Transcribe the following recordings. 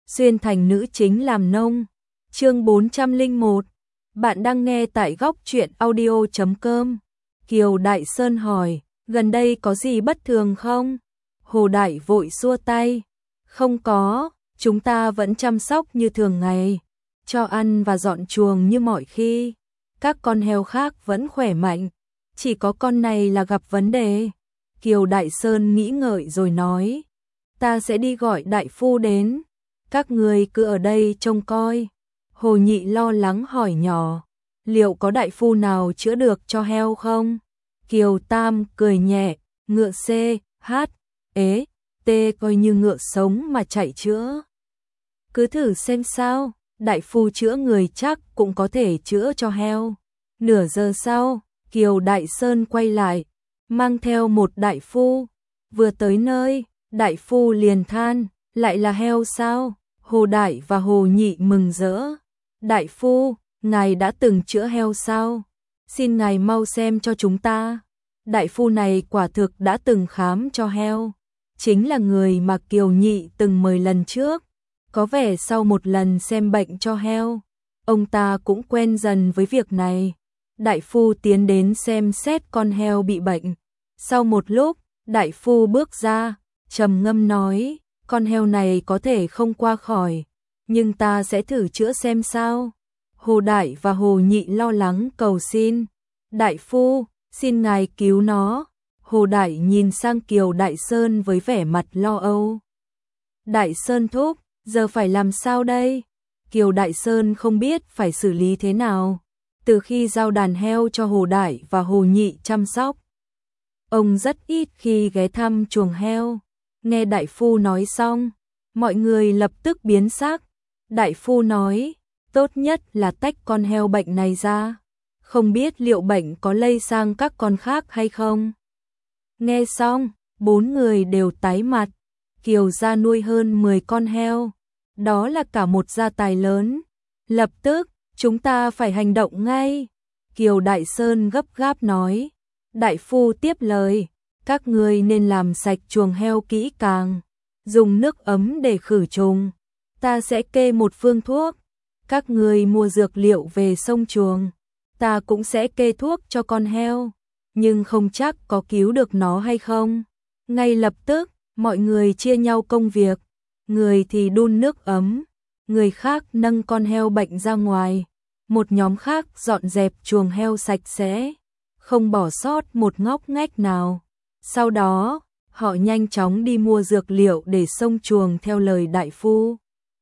xuyên thành nữ chính làm nông. Chương 401. Bạn đang nghe tại góc truyện audio.com. Kiều Đại Sơn hỏi, gần đây có gì bất thường không? Hồ Đại vội xua tay, không có, chúng ta vẫn chăm sóc như thường ngày, cho ăn và dọn chuồng như mọi khi. Các con heo khác vẫn khỏe mạnh, chỉ có con này là gặp vấn đề. Kiều Đại Sơn nghĩ ngợi rồi nói, ta sẽ đi gọi đại phu đến, các người cứ ở đây trông coi. Hồ Nhị lo lắng hỏi nhỏ, liệu có đại phu nào chữa được cho heo không? Kiều Tam cười nhẹ, ngựa C, H, ế, T coi như ngựa sống mà chạy chữa. Cứ thử xem sao, đại phu chữa người chắc cũng có thể chữa cho heo. Nửa giờ sau, Kiều Đại Sơn quay lại, mang theo một đại phu. Vừa tới nơi, đại phu liền than, lại là heo sao? Hồ Đại và Hồ Nhị mừng rỡ. Đại phu, ngài đã từng chữa heo sao? Xin ngài mau xem cho chúng ta. Đại phu này quả thực đã từng khám cho heo, chính là người mà Kiều Nhị từng mời lần trước. Có vẻ sau một lần xem bệnh cho heo, ông ta cũng quen dần với việc này. Đại phu tiến đến xem xét con heo bị bệnh. Sau một lúc, đại phu bước ra, trầm ngâm nói, con heo này có thể không qua khỏi, nhưng ta sẽ thử chữa xem sao. Hồ Đại và Hồ Nhị lo lắng cầu xin, đại phu, xin ngài cứu nó. Hồ Đại nhìn sang Kiều Đại Sơn với vẻ mặt lo âu. Đại Sơn thúc, giờ phải làm sao đây? Kiều Đại Sơn không biết phải xử lý thế nào. Từ khi giao đàn heo cho Hồ Đại và Hồ Nhị chăm sóc, ông rất ít khi ghé thăm chuồng heo. Nghe đại phu nói xong, mọi người lập tức biến sắc. Đại phu nói, tốt nhất là tách con heo bệnh này ra, không biết liệu bệnh có lây sang các con khác hay không. Nghe xong, bốn người đều tái mặt. Kiều gia nuôi hơn 10 con heo, đó là cả một gia tài lớn. Lập tức, chúng ta phải hành động ngay. Kiều Đại Sơn gấp gáp nói. Đại phu tiếp lời, các ngươi nên làm sạch chuồng heo kỹ càng, dùng nước ấm để khử trùng. Ta sẽ kê một phương thuốc. Các ngươi mua dược liệu về xông chuồng, ta cũng sẽ kê thuốc cho con heo, nhưng không chắc có cứu được nó hay không. Ngay lập tức, mọi người chia nhau công việc, người thì đun nước ấm, người khác nâng con heo bệnh ra ngoài, một nhóm khác dọn dẹp chuồng heo sạch sẽ, không bỏ sót một ngóc ngách nào. Sau đó, họ nhanh chóng đi mua dược liệu để xông chuồng theo lời đại phu.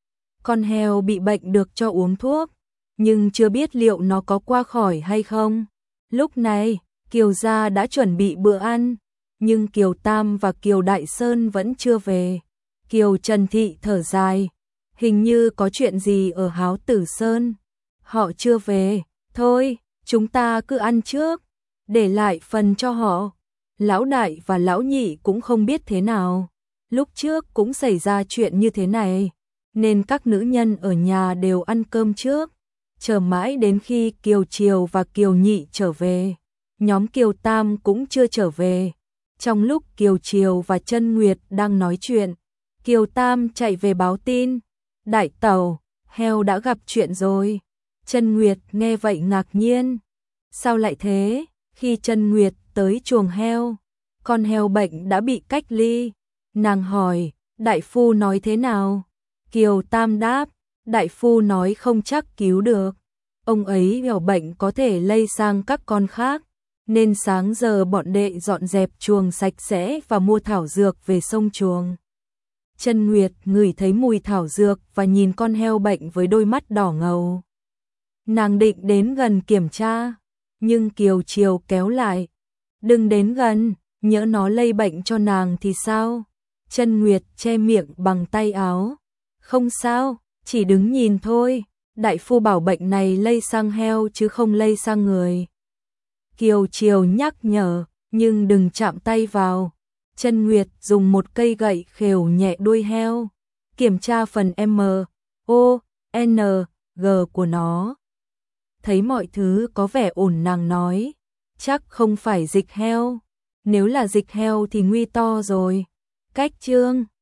Con heo bị bệnh được cho uống thuốc, nhưng chưa biết liệu nó có qua khỏi hay không. Lúc này, Kiều gia đã chuẩn bị bữa ăn, nhưng Kiều Tam và Kiều Đại Sơn vẫn chưa về. Kiều Trần Thị thở dài, hình như có chuyện gì ở Háo Tử Sơn. Họ chưa về, thôi, chúng ta cứ ăn trước, để lại phần cho họ. Lão Đại và Lão Nhị cũng không biết thế nào. Lúc trước cũng xảy ra chuyện như thế này, nên các nữ nhân ở nhà đều ăn cơm trước. Chờ mãi đến khi Kiều Triều và Kiều Nhị trở về, nhóm Kiều Tam cũng chưa trở về. Trong lúc Kiều Triều và Trân Nguyệt đang nói chuyện, Kiều Tam chạy về báo tin, đại tẩu, heo đã gặp chuyện rồi. Trân Nguyệt nghe vậy ngạc nhiên, sao lại thế? Khi Trân Nguyệt tới chuồng heo, con heo bệnh đã bị cách ly. Nàng hỏi, đại phu nói thế nào? Kiều Tam đáp, đại phu nói không chắc cứu được. Ông ấy hiểu bệnh có thể lây sang các con khác, nên sáng giờ bọn đệ dọn dẹp chuồng sạch sẽ và mua thảo dược về xông chuồng. Trân Nguyệt ngửi thấy mùi thảo dược và nhìn con heo bệnh với đôi mắt đỏ ngầu. Nàng định đến gần kiểm tra, nhưng Kiều Triều kéo lại. Đừng đến gần, nhỡ nó lây bệnh cho nàng thì sao? Trân Nguyệt che miệng bằng tay áo. Không sao, chỉ đứng nhìn thôi. Đại phu bảo bệnh này lây sang heo chứ không lây sang người. Kiều Triều nhắc nhở, nhưng đừng chạm tay vào. Trân Nguyệt dùng một cây gậy khều nhẹ đuôi heo, kiểm tra phần M, O, N, G của nó. Thấy mọi thứ có vẻ ổn, nàng nói, chắc không phải dịch heo. Nếu là dịch heo thì nguy to rồi. Cách chương